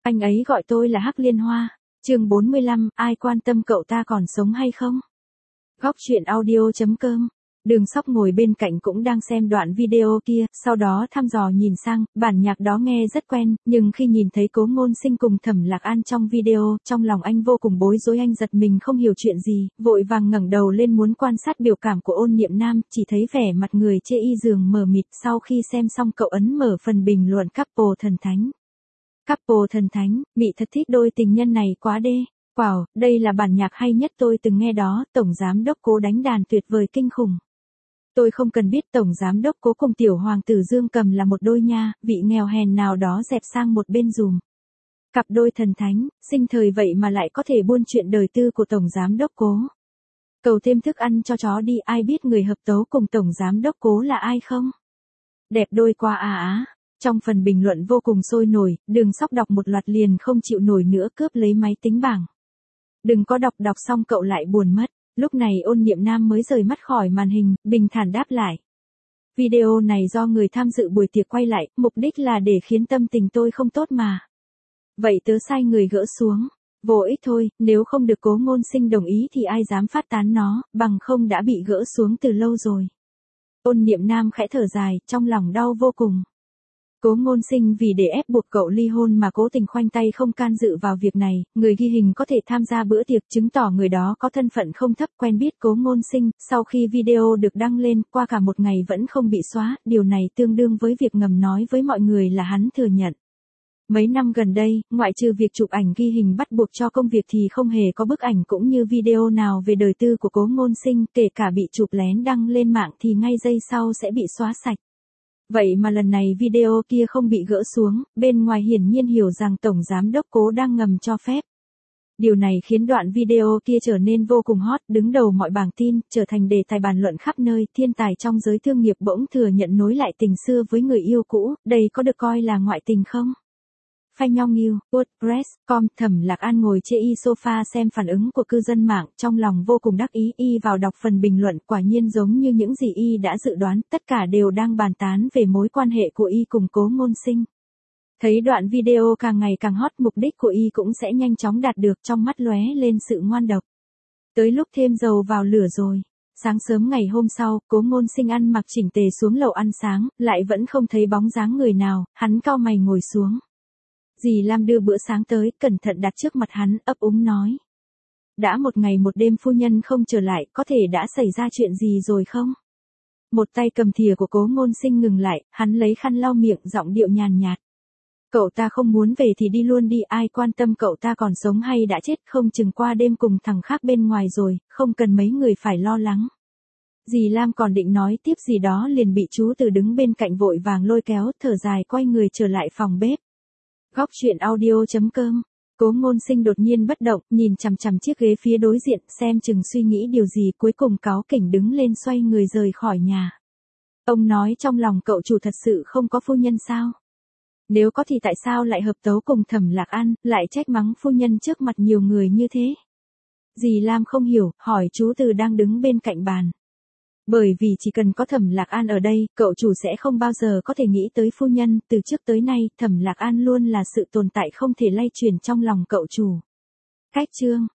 Anh ấy gọi tôi là Hắc Liên Hoa. Chương 45, ai quan tâm cậu ta còn sống hay không? Góc truyện audio.com. Đường Sóc ngồi bên cạnh cũng đang xem đoạn video kia, sau đó thăm dò nhìn sang, bản nhạc đó nghe rất quen, nhưng khi nhìn thấy Cố Ngôn Sinh cùng Thẩm Lạc An trong video, trong lòng anh vô cùng bối rối, anh giật mình không hiểu chuyện gì, vội vàng ngẩng đầu lên muốn quan sát biểu cảm của Ôn Niệm Nam, chỉ thấy vẻ mặt người chê y giường mờ mịt. Sau khi xem xong cậu ấn mở phần bình luận couple thần thánh. Couple thần thánh, mị thật thích đôi tình nhân này quá đê. Wow, đây là bản nhạc hay nhất tôi từng nghe đó, Tổng Giám Đốc Cố đánh đàn tuyệt vời kinh khủng. Tôi không cần biết Tổng Giám Đốc Cố cùng Tiểu Hoàng tử Dương Cầm là một đôi nha, vị nghèo hèn nào đó dẹp sang một bên dùm. Cặp đôi thần thánh, sinh thời vậy mà lại có thể buôn chuyện đời tư của Tổng Giám Đốc Cố. Cầu thêm thức ăn cho chó đi, ai biết người hợp tấu cùng Tổng Giám Đốc Cố là ai không? Đẹp đôi quá à á. Trong phần bình luận vô cùng sôi nổi, Đường Sóc đọc một loạt liền không chịu nổi nữa, cướp lấy máy tính bảng. Đừng có đọc xong cậu lại buồn mất. Lúc này Ôn Niệm Nam mới rời mắt khỏi màn hình, bình thản đáp lại. Video này do người tham dự buổi tiệc quay lại, mục đích là để khiến tâm tình tôi không tốt mà. Vậy tớ sai người gỡ xuống. Vô ích thôi, nếu không được Cố Ngôn Sinh đồng ý thì ai dám phát tán nó, bằng không đã bị gỡ xuống từ lâu rồi. Ôn Niệm Nam khẽ thở dài, trong lòng đau vô cùng. Cố Ngôn Sinh vì để ép buộc cậu ly hôn mà cố tình khoanh tay không can dự vào việc này, người ghi hình có thể tham gia bữa tiệc chứng tỏ người đó có thân phận không thấp, quen biết Cố Ngôn Sinh. Sau khi video được đăng lên, qua cả một ngày vẫn không bị xóa, điều này tương đương với việc ngầm nói với mọi người là hắn thừa nhận. Mấy năm gần đây, ngoại trừ việc chụp ảnh ghi hình bắt buộc cho công việc thì không hề có bức ảnh cũng như video nào về đời tư của Cố Ngôn Sinh, kể cả bị chụp lén đăng lên mạng thì ngay giây sau sẽ bị xóa sạch. Vậy mà lần này video kia không bị gỡ xuống, bên ngoài hiển nhiên hiểu rằng Tổng Giám Đốc Cố đang ngầm cho phép. Điều này khiến đoạn video kia trở nên vô cùng hot, đứng đầu mọi bảng tin, trở thành đề tài bàn luận khắp nơi. Thiên tài trong giới thương nghiệp bỗng thừa nhận nối lại tình xưa với người yêu cũ, đây có được coi là ngoại tình không? Phanh Nhong Nghiêu, WordPress.com. Thẩm Lạc An ngồi chê y sofa xem phản ứng của cư dân mạng, trong lòng vô cùng đắc ý. Y vào đọc phần bình luận, quả nhiên giống như những gì y đã dự đoán, tất cả đều đang bàn tán về mối quan hệ của y cùng Cố Ngôn Sinh. Thấy đoạn video càng ngày càng hot, mục đích của y cũng sẽ nhanh chóng đạt được, trong mắt lóe lên sự ngoan độc. Tới lúc thêm dầu vào lửa rồi. Sáng sớm ngày hôm sau, Cố Ngôn Sinh ăn mặc chỉnh tề xuống lầu ăn sáng, lại vẫn không thấy bóng dáng người nào, hắn cau mày ngồi xuống. Dì Lam đưa bữa sáng tới, cẩn thận đặt trước mặt hắn, ấp úng nói. Đã một ngày một đêm phu nhân không trở lại, có thể đã xảy ra chuyện gì rồi không? Một tay cầm thìa của Cố Ngôn Sinh ngừng lại, hắn lấy khăn lau miệng, giọng điệu nhàn nhạt. Cậu ta không muốn về thì đi luôn đi, ai quan tâm cậu ta còn sống hay đã chết, không chừng qua đêm cùng thằng khác bên ngoài rồi, không cần mấy người phải lo lắng. Dì Lam còn định nói tiếp gì đó liền bị chú Từ đứng bên cạnh vội vàng lôi kéo, thở dài quay người trở lại phòng bếp. Góc truyện audio.com. Cố Ngôn Sinh đột nhiên bất động, nhìn chằm chằm chiếc ghế phía đối diện, xem chừng suy nghĩ điều gì, cuối cùng cáu kỉnh đứng lên xoay người rời khỏi nhà. Ông nói trong lòng cậu chủ thật sự không có phu nhân sao? Nếu có thì tại sao lại hợp tấu cùng Thẩm Lạc An, lại trách mắng phu nhân trước mặt nhiều người như thế? Dì Lam không hiểu, hỏi chú Từ đang đứng bên cạnh bàn. Bởi vì chỉ cần có Thẩm Lạc An ở đây, cậu chủ sẽ không bao giờ có thể nghĩ tới phu nhân, từ trước tới nay, Thẩm Lạc An luôn là sự tồn tại không thể lay chuyển trong lòng cậu chủ. Cách chương